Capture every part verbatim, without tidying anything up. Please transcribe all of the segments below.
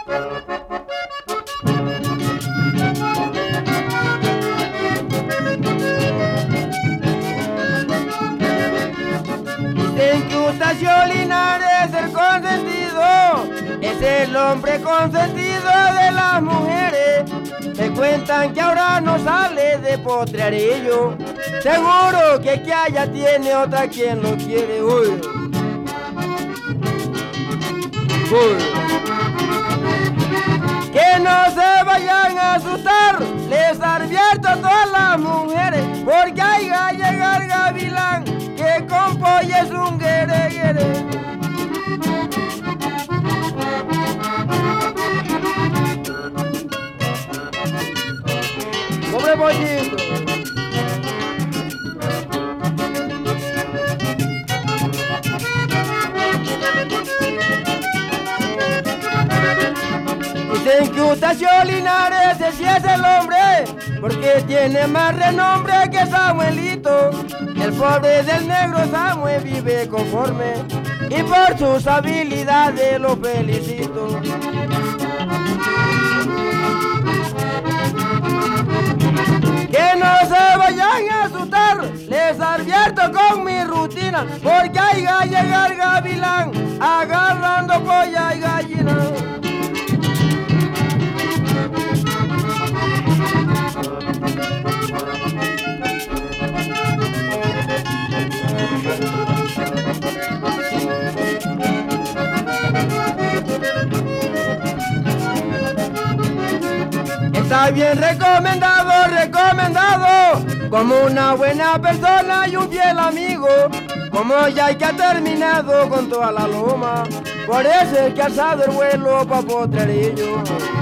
Dicen que Eustacio Linares, el consentido, es el hombre consentido de las mujeres. Me cuentan que ahora no sale de Potrerillo. Seguro que que allá tiene otra quien lo quiere. Uy. Uy. Que no se vayan a asustar, les advierto a todas las mujeres, porque ahí va a llegar Gavilán, que con pollo es un guere guere. ¡Pobre pollito! Dicen que Eustacio Linares ese sí es el hombre, porque tiene más renombre que Samuelito. El pobre del negro Samuel vive conforme, y por sus habilidades lo felicito. Que no se vayan a asustar, les advierto con mi rutina, porque ahí va a llegar Gavilán, agarrando polla y gallina. Está bien recomendado, recomendado, como una buena persona y un fiel amigo, como ya que ha terminado con toda la loma, por eso es que ha alzado el vuelo pa' Potrerillo.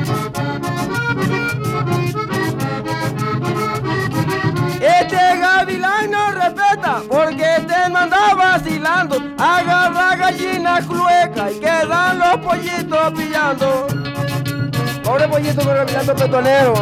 Este Gavilán no respeta, porque este no anda vacilando, agarra gallinas cluecas y quedan los pollitos pillando. Pobre pollito con el gavilán petonero.